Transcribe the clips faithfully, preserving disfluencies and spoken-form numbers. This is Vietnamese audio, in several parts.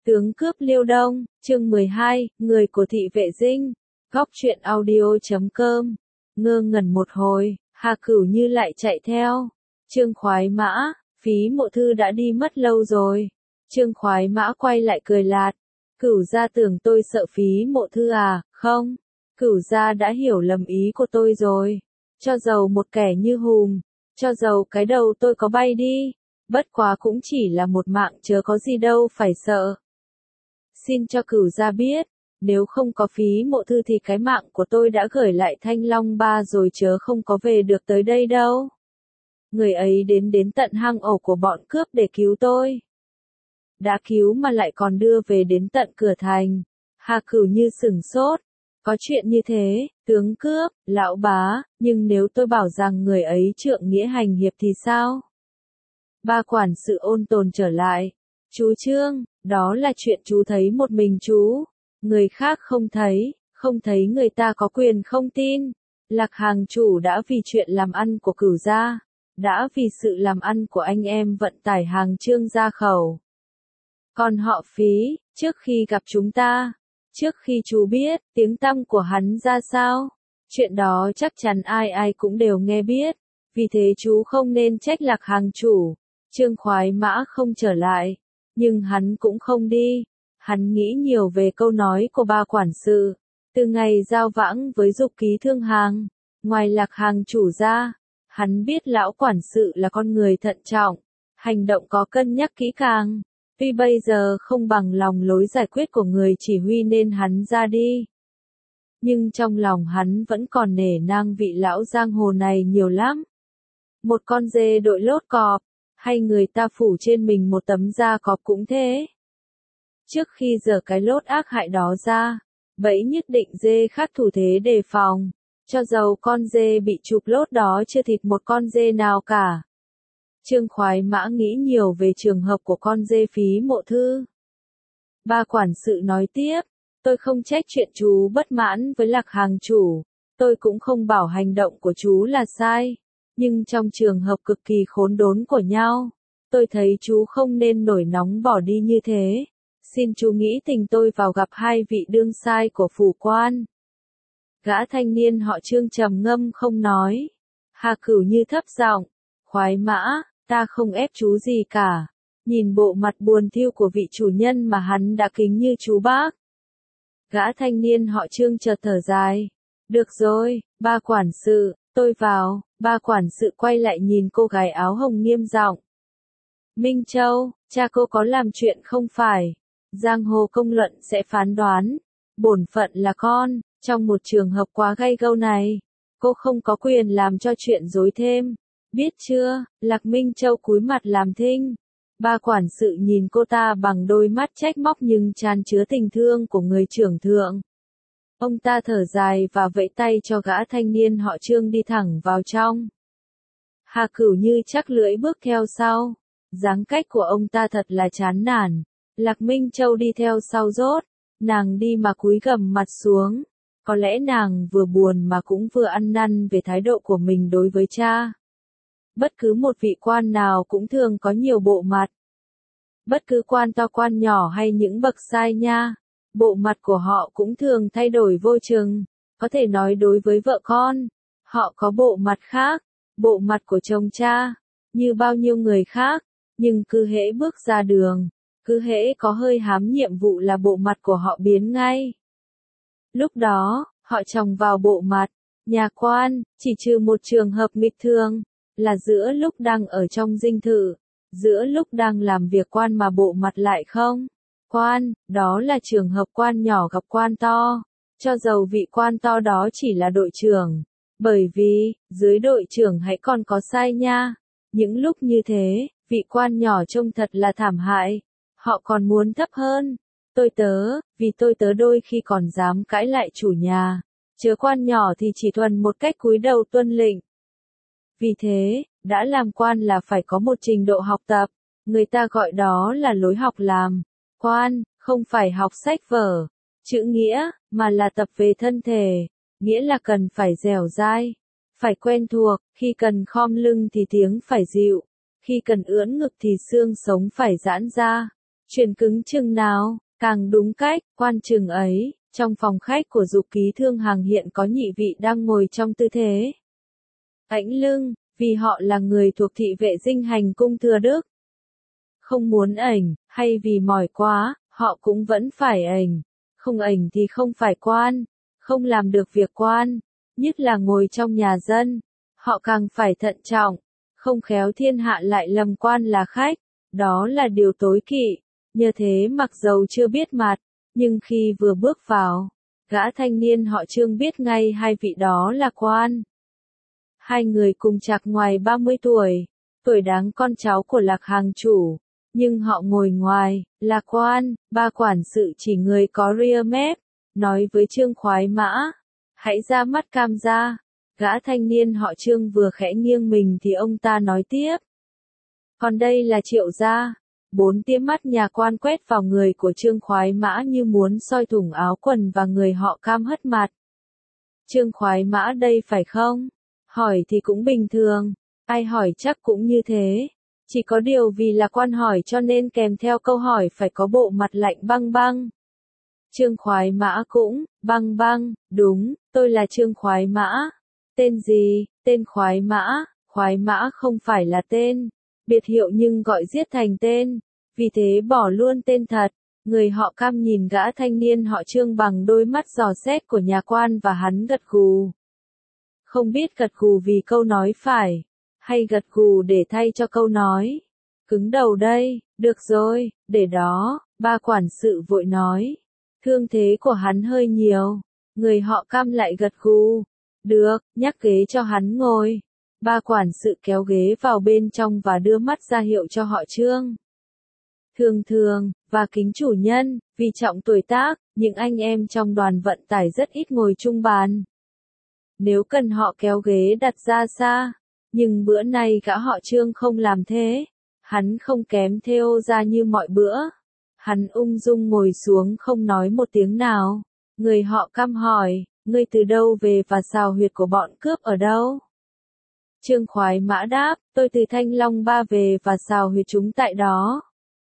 Tướng cướp Liêu Đông, chương mười hai, người của thị vệ dinh, góc truyện audio chấm com. Ngơ ngẩn một hồi, Hà Cửu Như lại chạy theo. Trương Khoái Mã, Phí Mộ Thư đã đi mất lâu rồi. Trương Khoái Mã quay lại cười lạt. Cửu gia tưởng tôi sợ Phí Mộ Thư à, không? Cửu gia đã hiểu lầm ý của tôi rồi. Cho dầu một kẻ như Hùng, cho dầu cái đầu tôi có bay đi, bất quá cũng chỉ là một mạng chớ có gì đâu phải sợ. Xin cho Cửu gia biết, nếu không có Phí Mộ Thư thì cái mạng của tôi đã gửi lại Thanh Long Ba rồi chớ không có về được tới đây đâu. Người ấy đến đến tận hang ổ của bọn cướp để cứu tôi. Đã cứu mà lại còn đưa về đến tận cửa thành. Hà Cửu Như sửng sốt. Có chuyện như thế, tướng cướp, lão bá, nhưng nếu tôi bảo rằng người ấy trượng nghĩa hành hiệp thì sao? Ba quản sự ôn tồn trở lại. Chú Trương, đó là chuyện chú thấy một mình chú. Người khác không thấy, không thấy người ta có quyền không tin. Lạc hàng chủ đã vì chuyện làm ăn của Cửu gia, đã vì sự làm ăn của anh em vận tải hàng Trương ra khẩu. Còn họ Phí, trước khi gặp chúng ta, trước khi chú biết tiếng tăm của hắn ra sao, chuyện đó chắc chắn ai ai cũng đều nghe biết, vì thế chú không nên trách Lạc hàng chủ. Trương Khoái Mã không trở lại, nhưng hắn cũng không đi. Hắn nghĩ nhiều về câu nói của ba quản sự, từ ngày giao vãng với Dục Ký Thương Hàng, ngoài Lạc hàng chủ ra, hắn biết lão quản sự là con người thận trọng, hành động có cân nhắc kỹ càng. Tuy bây giờ không bằng lòng lối giải quyết của người chỉ huy nên hắn ra đi, nhưng trong lòng hắn vẫn còn nể nang vị lão giang hồ này nhiều lắm. Một con dê đội lốt cọp, hay người ta phủ trên mình một tấm da cọp cũng thế. Trước khi giở cái lốt ác hại đó ra, bẫy nhất định dê khác thủ thế đề phòng, cho dầu con dê bị chụp lốt đó chưa thịt một con dê nào cả. Trương Khoái Mã nghĩ nhiều về trường hợp của con dê Phí Mộ Thư. Ba quản sự nói tiếp, tôi không trách chuyện chú bất mãn với Lạc hàng chủ, tôi cũng không bảo hành động của chú là sai, nhưng trong trường hợp cực kỳ khốn đốn của nhau, tôi thấy chú không nên nổi nóng bỏ đi như thế. Xin chú nghĩ tình tôi vào gặp hai vị đương sai của phủ quan. Gã thanh niên họ Trương trầm ngâm không nói. Hà Cửu Như thấp giọng, Khoái Mã, ta không ép chú gì cả. Nhìn bộ mặt buồn thiu của vị chủ nhân mà hắn đã kính như chú bác. Gã thanh niên họ Trương chợt thở dài. Được rồi, ba quản sự, tôi vào. Ba quản sự quay lại nhìn cô gái áo hồng nghiêm giọng. Minh Châu, cha cô có làm chuyện không phải. Giang hồ công luận sẽ phán đoán. Bổn phận là con, trong một trường hợp quá gay gâu này, cô không có quyền làm cho chuyện rối thêm. Biết chưa? Lạc Minh Châu cúi mặt làm thinh. Ba quản sự nhìn cô ta bằng đôi mắt trách móc nhưng tràn chứa tình thương của người trưởng thượng. Ông ta thở dài và vẫy tay cho gã thanh niên họ Trương đi thẳng vào trong. Hà Cửu Như chắc lưỡi bước theo sau. Dáng cách của ông ta thật là chán nản. Lạc Minh Châu đi theo sau rốt. Nàng đi mà cúi gằm mặt xuống. Có lẽ nàng vừa buồn mà cũng vừa ăn năn về thái độ của mình đối với cha. Bất cứ một vị quan nào cũng thường có nhiều bộ mặt. Bất cứ quan to quan nhỏ hay những bậc sai nha, bộ mặt của họ cũng thường thay đổi vô chừng. Có thể nói đối với vợ con, họ có bộ mặt khác, bộ mặt của chồng cha, như bao nhiêu người khác, nhưng cứ hễ bước ra đường, cứ hễ có hơi hám nhiệm vụ là bộ mặt của họ biến ngay. Lúc đó, họ chồng vào bộ mặt, nhà quan, chỉ trừ một trường hợp nghịch thường, là giữa lúc đang ở trong dinh thự, giữa lúc đang làm việc quan mà bộ mặt lại không. Quan, đó là trường hợp quan nhỏ gặp quan to, cho dầu vị quan to đó chỉ là đội trưởng, bởi vì, dưới đội trưởng hãy còn có sai nha. Những lúc như thế, vị quan nhỏ trông thật là thảm hại, họ còn muốn thấp hơn. Tôi tớ, vì tôi tớ đôi khi còn dám cãi lại chủ nhà, chớ quan nhỏ thì chỉ thuần một cách cúi đầu tuân lệnh. Vì thế, đã làm quan là phải có một trình độ học tập, người ta gọi đó là lối học làm quan, không phải học sách vở, chữ nghĩa, mà là tập về thân thể, nghĩa là cần phải dẻo dai, phải quen thuộc, khi cần khom lưng thì tiếng phải dịu, khi cần ưỡn ngực thì xương sống phải giãn ra. Truyền cứng chừng nào, càng đúng cách, quan chừng ấy. Trong phòng khách của Dục Ký Thương Hàng hiện có nhị vị đang ngồi trong tư thế ẵnh lưng, vì họ là người thuộc thị vệ dinh hành cung thưa đức. Không muốn ảnh, hay vì mỏi quá, họ cũng vẫn phải ảnh. Không ảnh thì không phải quan, không làm được việc quan, nhất là ngồi trong nhà dân. Họ càng phải thận trọng, không khéo thiên hạ lại lầm quan là khách, đó là điều tối kỵ. Nhờ thế mặc dầu chưa biết mặt, nhưng khi vừa bước vào, gã thanh niên họ Trương biết ngay hai vị đó là quan. Hai người cùng chạc ngoài ba mươi tuổi, tuổi đáng con cháu của Lạc hàng chủ, nhưng họ ngồi ngoài, là quan, ba quản sự chỉ người có ria mép, nói với Trương khoái mã, hãy ra mắt cam ra. Gã thanh niên họ Trương vừa khẽ nghiêng mình thì ông ta nói tiếp. Còn đây là Triệu gia. Bốn tia mắt nhà quan quét vào người của Trương khoái mã như muốn soi thủng áo quần và người họ Cam hất mặt. Trương khoái mã đây phải không? Hỏi thì cũng bình thường, ai hỏi chắc cũng như thế. Chỉ có điều vì là quan hỏi cho nên kèm theo câu hỏi phải có bộ mặt lạnh băng băng. Trương khoái mã cũng, băng băng, đúng, tôi là Trương khoái mã. Tên gì? Tên khoái mã, khoái mã không phải là tên, biệt hiệu nhưng gọi giết thành tên, vì thế bỏ luôn tên thật. Người họ Cam nhìn gã thanh niên họ Trương bằng đôi mắt dò xét của nhà quan và hắn gật gù. Không biết gật gù vì câu nói phải, hay gật gù để thay cho câu nói. Cứng đầu đây, được rồi, để đó, ba quản sự vội nói. Thương thế của hắn hơi nhiều, người họ Cam lại gật gù. Được, nhắc ghế cho hắn ngồi. Ba quản sự kéo ghế vào bên trong và đưa mắt ra hiệu cho họ Trương. Thường thường, và kính chủ nhân, vì trọng tuổi tác, những anh em trong đoàn vận tải rất ít ngồi chung bàn. Nếu cần họ kéo ghế đặt ra xa, nhưng bữa nay gã họ Trương không làm thế. Hắn không kém theo ra như mọi bữa. Hắn ung dung ngồi xuống không nói một tiếng nào. Người họ Cam hỏi, ngươi từ đâu về và xào huyệt của bọn cướp ở đâu? Trương khoái mã đáp, tôi từ Thanh Long Ba về và xào huyệt chúng tại đó.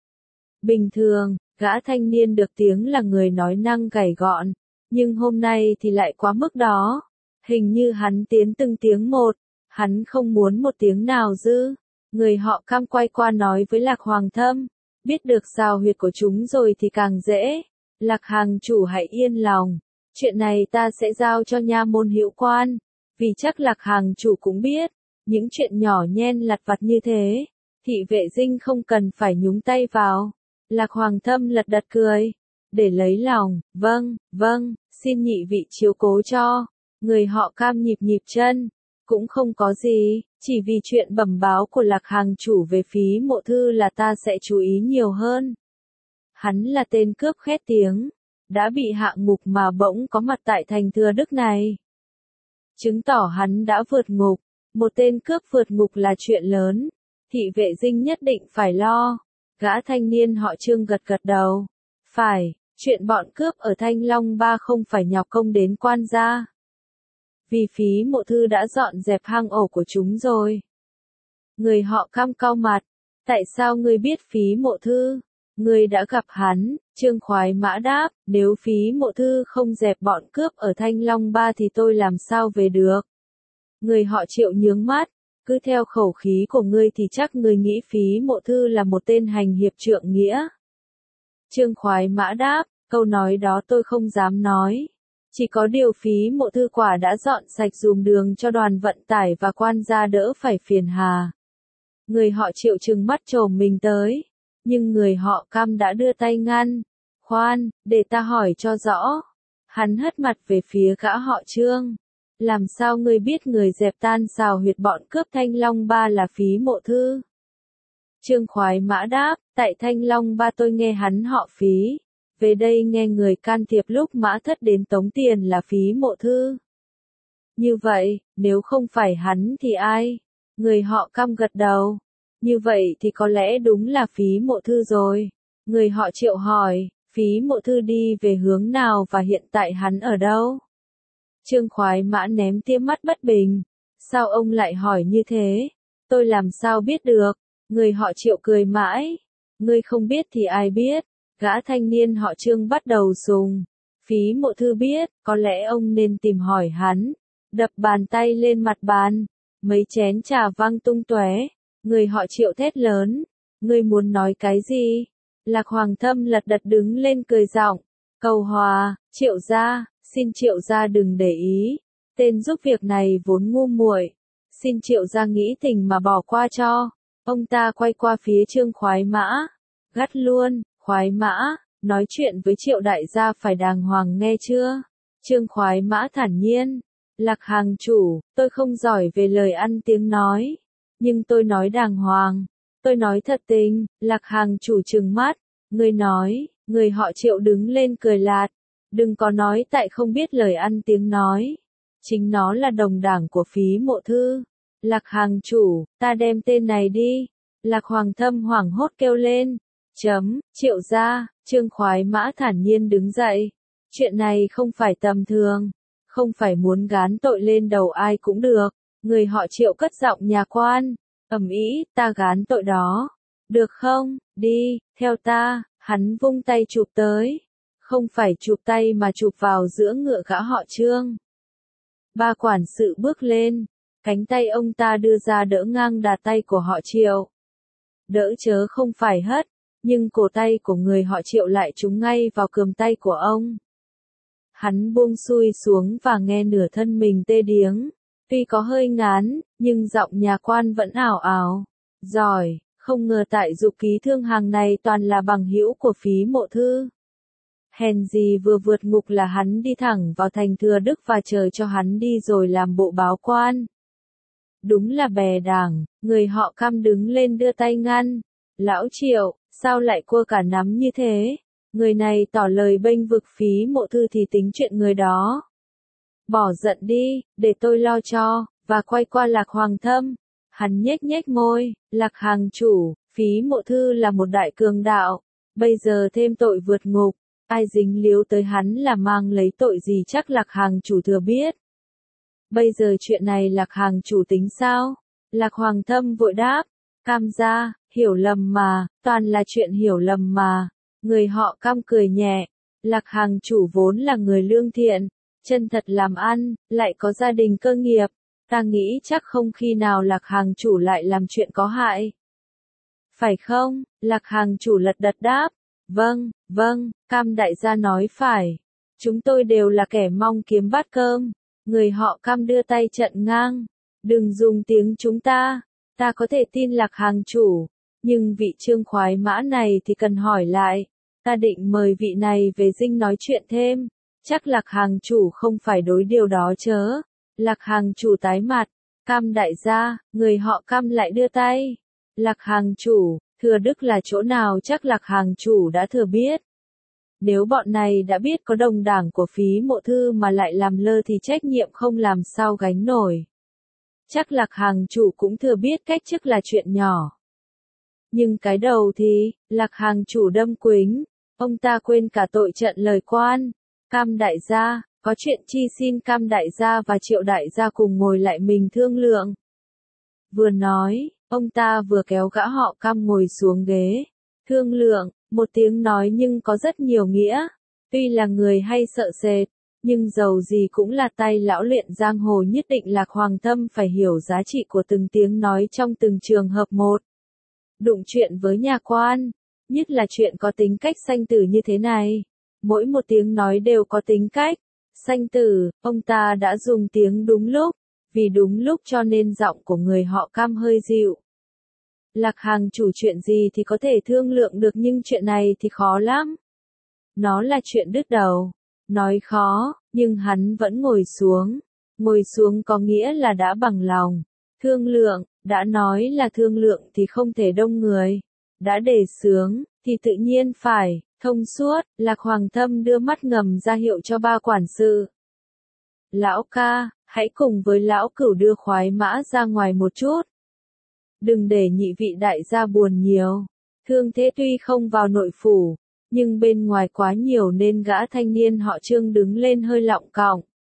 Bình thường, gã thanh niên được tiếng là người nói năng gảy gọn, nhưng hôm nay thì lại quá mức đó. Hình như hắn tiến từng tiếng một, hắn không muốn một tiếng nào dư. Người họ Cam quay qua nói với Lạc Hoàng Thâm, biết được xào huyệt của chúng rồi thì càng dễ. Lạc hàng chủ hãy yên lòng, chuyện này ta sẽ giao cho nha môn hữu quan, vì chắc Lạc hàng chủ cũng biết, những chuyện nhỏ nhen lặt vặt như thế, thị vệ dinh không cần phải nhúng tay vào. Lạc Hoàng Thâm lật đật cười, để lấy lòng, vâng, vâng, xin nhị vị chiếu cố cho. Người họ Cam nhịp nhịp chân, cũng không có gì, chỉ vì chuyện bẩm báo của Lạc hàng chủ về phí mộ thư là ta sẽ chú ý nhiều hơn. Hắn là tên cướp khét tiếng, đã bị hạ ngục mà bỗng có mặt tại thành Thừa Đức này. Chứng tỏ hắn đã vượt ngục, một tên cướp vượt ngục là chuyện lớn, thị vệ dinh nhất định phải lo. Gã thanh niên họ Trương gật gật đầu. Phải, chuyện bọn cướp ở Thanh Long Ba không phải nhọc công đến quan gia. Vì phí mộ thư đã dọn dẹp hang ổ của chúng rồi. Người họ Cam cau mặt. Tại sao ngươi biết phí mộ thư? Ngươi đã gặp hắn. Trương khoái mã đáp, nếu phí mộ thư không dẹp bọn cướp ở Thanh Long Ba thì tôi làm sao về được? Người họ Triệu nhướng mắt. Cứ theo khẩu khí của ngươi thì chắc ngươi nghĩ phí mộ thư là một tên hành hiệp trượng nghĩa. Trương khoái mã đáp, câu nói đó tôi không dám nói. Chỉ có điều phí mộ thư quả đã dọn sạch dùm đường cho đoàn vận tải và quan gia đỡ phải phiền hà. Người họ Triệu trừng mắt trồm mình tới, nhưng người họ Cam đã đưa tay ngăn. Khoan, để ta hỏi cho rõ. Hắn hất mặt về phía gã họ Trương. Làm sao ngươi biết người dẹp tan xào huyệt bọn cướp Thanh Long Ba là phí mộ thư? Trương khoái mã đáp, tại Thanh Long Ba tôi nghe hắn họ phí. Về đây nghe người can thiệp lúc mã thất đến tống tiền là phí mộ thư. Như vậy, nếu không phải hắn thì ai? Người họ Cam gật đầu. Như vậy thì có lẽ đúng là phí mộ thư rồi. Người họ Triệu hỏi, phí mộ thư đi về hướng nào và hiện tại hắn ở đâu? Trương khoái mã ném tia mắt bất bình. Sao ông lại hỏi như thế? Tôi làm sao biết được? Người họ Triệu cười mãi. Ngươi không biết thì ai biết? Gã thanh niên họ Trương bắt đầu sùng. Phí Mộ Thư biết, có lẽ ông nên tìm hỏi hắn. Đập bàn tay lên mặt bàn. Mấy chén trà văng tung tóe. Người họ Triệu thét lớn. Ngươi muốn nói cái gì? Lạc Hoàng Thâm lật đật đứng lên cười giọng. Cầu hòa, Triệu gia, xin Triệu gia đừng để ý. Tên giúp việc này vốn ngu muội. Xin Triệu gia nghĩ tình mà bỏ qua cho. Ông ta quay qua phía Trương Khoái Mã. Gắt luôn, Khoái Mã, nói chuyện với Triệu đại gia phải đàng hoàng nghe chưa? Trương Khoái Mã thản nhiên. Lạc hàng chủ, tôi không giỏi về lời ăn tiếng nói. Nhưng tôi nói đàng hoàng. Tôi nói thật tình, Lạc hàng chủ trừng mắt. Người nói, người họ Triệu đứng lên cười lạt. Đừng có nói tại không biết lời ăn tiếng nói. Chính nó là đồng đảng của Phí Mộ Thư. Lạc hàng chủ, ta đem tên này đi. Lạc Hoàng Thâm hoảng hốt kêu lên. Chấm, Triệu gia, Trương Khoái Mã thản nhiên đứng dậy. Chuyện này không phải tầm thường. Không phải muốn gán tội lên đầu ai cũng được. Người họ Triệu cất giọng nhà quan. Ầm ĩ, ta gán tội đó. Được không, đi, theo ta, hắn vung tay chụp tới. Không phải chụp tay mà chụp vào giữa ngựa gã họ Trương. Ba quản sự bước lên. Cánh tay ông ta đưa ra đỡ ngang đà tay của họ Triệu. Đỡ chớ không phải hất, nhưng cổ tay của người họ Triệu lại trúng ngay vào cườm tay của ông. Hắn buông xuôi xuống và nghe nửa thân mình tê điếng. Tuy có hơi ngán, nhưng giọng nhà quan vẫn ảo ảo. Giỏi, không ngờ tại Dục Ký Thương hàng này toàn là bằng hữu của Phí Mộ Thư. Hèn gì vừa vượt ngục là hắn đi thẳng vào thành Thừa Đức và chờ cho hắn đi rồi làm bộ báo quan. Đúng là bè đảng, người họ Cam đứng lên đưa tay ngăn. Lão Triệu, sao lại cua cả nắm như thế? Người này tỏ lời bênh vực Phí Mộ Thư thì tính chuyện người đó. Bỏ giận đi, để tôi lo cho, và quay qua Lạc Hoàng Thâm. Hắn nhếch nhếch môi, Lạc hàng chủ, Phí Mộ Thư là một đại cường đạo. Bây giờ thêm tội vượt ngục, ai dính líu tới hắn là mang lấy tội gì chắc Lạc hàng chủ thừa biết. Bây giờ chuyện này Lạc hàng chủ tính sao? Lạc Hoàng Thâm vội đáp. Cam gia, hiểu lầm mà, toàn là chuyện hiểu lầm mà. Người họ Cam cười nhẹ. Lạc hàng chủ vốn là người lương thiện, chân thật làm ăn, lại có gia đình cơ nghiệp. Ta nghĩ chắc không khi nào Lạc hàng chủ lại làm chuyện có hại. Phải không? Lạc hàng chủ lật đật đáp. Vâng, vâng, Cam đại gia nói phải. Chúng tôi đều là kẻ mong kiếm bát cơm. Người họ Cam đưa tay trận ngang. Đừng dùng tiếng chúng ta. Ta có thể tin Lạc hàng chủ. Nhưng vị Trương Khoái Mã này thì cần hỏi lại. Ta định mời vị này về dinh nói chuyện thêm. Chắc Lạc hàng chủ không phải đối điều đó chớ. Lạc hàng chủ tái mặt. Cam đại gia, người họ Cam lại đưa tay. Lạc hàng chủ, Thừa Đức là chỗ nào chắc Lạc hàng chủ đã thừa biết. Nếu bọn này đã biết có đồng đảng của Phí Mộ Thư mà lại làm lơ thì trách nhiệm không làm sao gánh nổi. Chắc Lạc hàng chủ cũng thừa biết cách chức là chuyện nhỏ. Nhưng cái đầu thì, Lạc hàng chủ đâm quính, ông ta quên cả tội trận lời quan. Cam đại gia, có chuyện chi xin Cam đại gia và Triệu đại gia cùng ngồi lại mình thương lượng. Vừa nói, ông ta vừa kéo gã họ Cam ngồi xuống ghế. Thương lượng, một tiếng nói nhưng có rất nhiều nghĩa. Tuy là người hay sợ sệt, nhưng dầu gì cũng là tay lão luyện giang hồ, nhất định Lạc Hoàng Thâm phải hiểu giá trị của từng tiếng nói trong từng trường hợp một. Đụng chuyện với nhà quan, nhất là chuyện có tính cách sanh tử như thế này. Mỗi một tiếng nói đều có tính cách sanh tử, ông ta đã dùng tiếng đúng lúc, vì đúng lúc cho nên giọng của người họ Cam hơi dịu. Lạc hàng chủ, chuyện gì thì có thể thương lượng được nhưng chuyện này thì khó lắm. Nó là chuyện đứt đầu. Nói khó, nhưng hắn vẫn ngồi xuống. Ngồi xuống có nghĩa là đã bằng lòng. Thương lượng, đã nói là thương lượng thì không thể đông người. Đã đề xướng, thì tự nhiên phải thông suốt. Lạc Hoàng Thâm đưa mắt ngầm ra hiệu cho ba quản sự. Lão ca, hãy cùng với lão cửu đưa Khoái Mã ra ngoài một chút. Đừng để nhị vị đại gia buồn nhiều. Thương thế tuy không vào nội phủ, nhưng bên ngoài quá nhiều nên gã thanh niên họ Trương đứng lên hơi lọng cọng.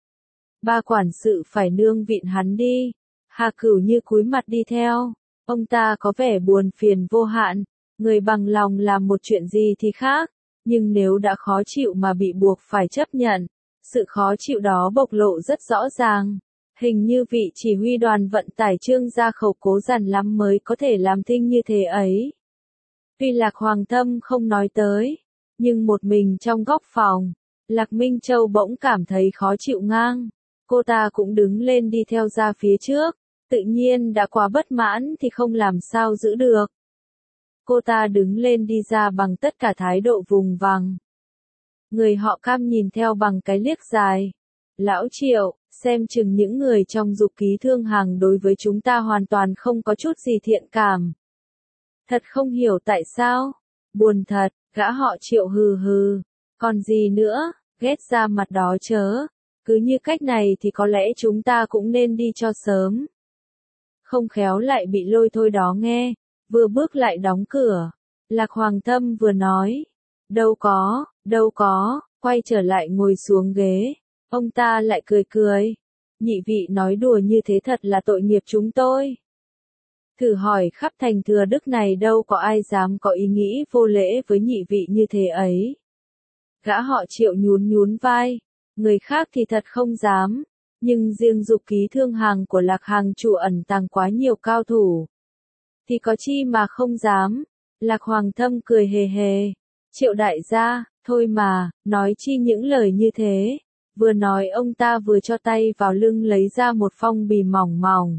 Ba quản sự phải nương vịn hắn đi. Hà Cửu như cúi mặt đi theo. Ông ta có vẻ buồn phiền vô hạn. Người bằng lòng làm một chuyện gì thì khác. Nhưng nếu đã khó chịu mà bị buộc phải chấp nhận, sự khó chịu đó bộc lộ rất rõ ràng. Hình như vị chỉ huy đoàn vận tải Trương Gia Khẩu cố dằn lắm mới có thể làm thinh như thế ấy. Tuy Lạc Hoàng Thâm không nói tới, nhưng một mình trong góc phòng, Lạc Minh Châu bỗng cảm thấy khó chịu ngang. Cô ta cũng đứng lên đi theo ra phía trước, tự nhiên đã quá bất mãn thì không làm sao giữ được. Cô ta đứng lên đi ra bằng tất cả thái độ vùng vằng. Người họ Cam nhìn theo bằng cái liếc dài. Lão Triệu, xem chừng những người trong dục ký thương hàng đối với chúng ta hoàn toàn không có chút gì thiện cảm. Thật không hiểu tại sao. Buồn thật, gã họ Triệu hừ hừ. Còn gì nữa, ghét ra mặt đó chớ. Cứ như cách này thì có lẽ chúng ta cũng nên đi cho sớm. Không khéo lại bị lôi thôi đó nghe. Vừa bước lại đóng cửa. Lạc Hoàng Thâm vừa nói. Đâu có, đâu có, quay trở lại ngồi xuống ghế. Ông ta lại cười cười. Nhị vị nói đùa như thế thật là tội nghiệp chúng tôi. Thử hỏi khắp thành Thừa Đức này đâu có ai dám có ý nghĩ vô lễ với nhị vị như thế ấy. Gã họ Triệu nhún nhún vai. Người khác thì thật không dám. Nhưng riêng dục ký thương hàng của Lạc Hàng chủ ẩn tàng quá nhiều cao thủ. Thì có chi mà không dám. Lạc Hoàng Thâm cười hề hề. Triệu đại gia, thôi mà, nói chi những lời như thế. Vừa nói ông ta vừa cho tay vào lưng lấy ra một phong bì mỏng mỏng.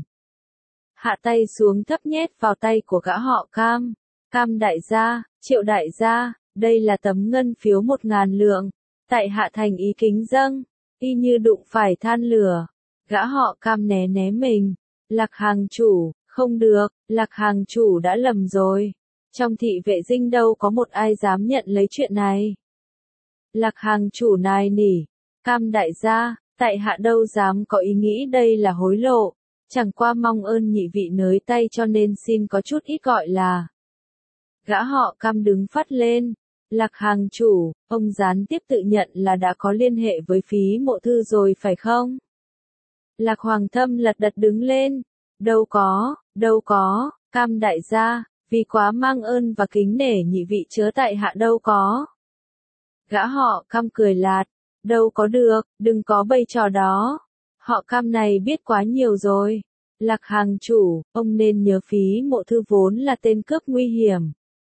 Hạ tay xuống thấp nhét vào tay của gã họ Cam. Cam đại gia, Triệu đại gia, đây là tấm ngân phiếu một ngàn lượng. Tại hạ thành ý kính dâng, y như đụng phải than lửa. Gã họ Cam né né mình. Lạc Hàng chủ, không được, Lạc Hàng chủ đã lầm rồi. Trong thị vệ dinh đâu có một ai dám nhận lấy chuyện này. Lạc Hàng chủ nài nỉ. Cam đại gia, tại hạ đâu dám có ý nghĩ đây là hối lộ. Chẳng qua mong ơn nhị vị nới tay cho nên xin có chút ít gọi là. Gã họ Cam đứng phắt lên. Lạc Hàng chủ, ông gián tiếp tự nhận là đã có liên hệ với Phí Mộ Thư rồi phải không? Lạc Hoàng Thâm lật đật đứng lên. Đâu có, đâu có, Cam đại gia, vì quá mang ơn và kính nể nhị vị chớ tại hạ đâu có. Gã họ Cam cười lạt. Đâu có được, đừng có bày trò đó. Họ Cam này biết quá nhiều rồi. Lạc Hàng chủ, ông nên nhớ Phí Mộ Thư vốn là tên cướp nguy hiểm.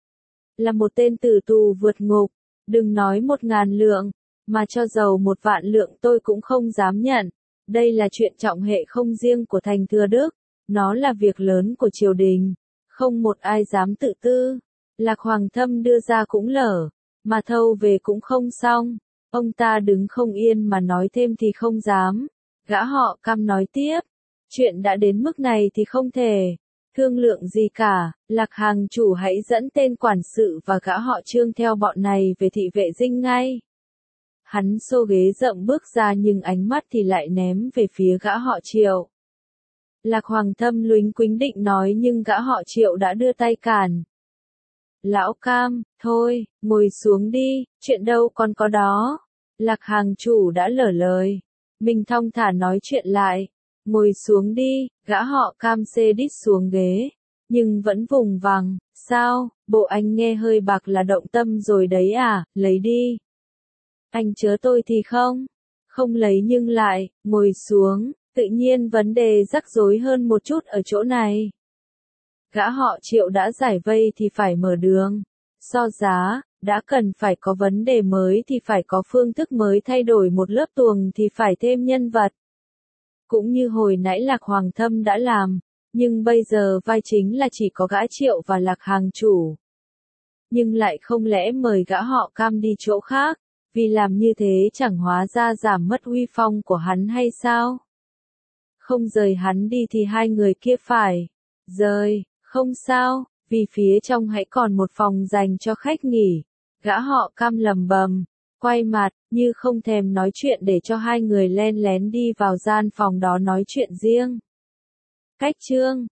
Là một tên tử tù vượt ngục. Đừng nói một ngàn lượng, mà cho dầu một vạn lượng tôi cũng không dám nhận. Đây là chuyện trọng hệ không riêng của thành Thừa Đức. Nó là việc lớn của triều đình. Không một ai dám tự tư. Lạc Hoàng Thâm đưa ra cũng lở. Mà thâu về cũng không xong. Ông ta đứng không yên mà nói thêm thì không dám. Gã họ Cam nói tiếp. Chuyện đã đến mức này thì không thể thương lượng gì cả. Lạc Hàng chủ hãy dẫn tên quản sự và gã họ Trương theo bọn này về thị vệ dinh ngay. Hắn xô ghế rậm bước ra nhưng ánh mắt thì lại ném về phía gã họ Triệu. Lạc Hoàng Thâm luính quính định nói nhưng gã họ Triệu đã đưa tay cản. Lão Cam, thôi, ngồi xuống đi, chuyện đâu còn có đó. Lạc Hàng chủ đã lỡ lời. Mình thong thả nói chuyện lại. Ngồi xuống đi, gã họ Cam xê đít xuống ghế. Nhưng vẫn vùng vằng, sao, bộ anh nghe hơi bạc là động tâm rồi đấy à, lấy đi. Anh chớ tôi thì không. Không lấy nhưng lại, ngồi xuống, tự nhiên vấn đề rắc rối hơn một chút ở chỗ này. Gã họ Triệu đã giải vây thì phải mở đường. So giá, đã cần phải có vấn đề mới thì phải có phương thức mới, thay đổi một lớp tuồng thì phải thêm nhân vật. Cũng như hồi nãy Lạc Hoàng Thâm đã làm, nhưng bây giờ vai chính là chỉ có gã Triệu và Lạc Hàng chủ. Nhưng lại không lẽ mời gã họ Cam đi chỗ khác, vì làm như thế chẳng hóa ra giảm mất uy phong của hắn hay sao? Không rời hắn đi thì hai người kia phải rời, không sao, vì phía trong hãy còn một phòng dành cho khách nghỉ. Gã họ Cam lầm bầm, quay mặt, như không thèm nói chuyện để cho hai người len lén đi vào gian phòng đó nói chuyện riêng. Cách chương